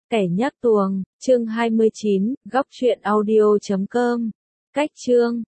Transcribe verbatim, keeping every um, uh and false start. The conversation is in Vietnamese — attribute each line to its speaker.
Speaker 1: Kẻ nhắc tuồng, chương hai mươi chín, góc truyện audio chấm com. Cách chương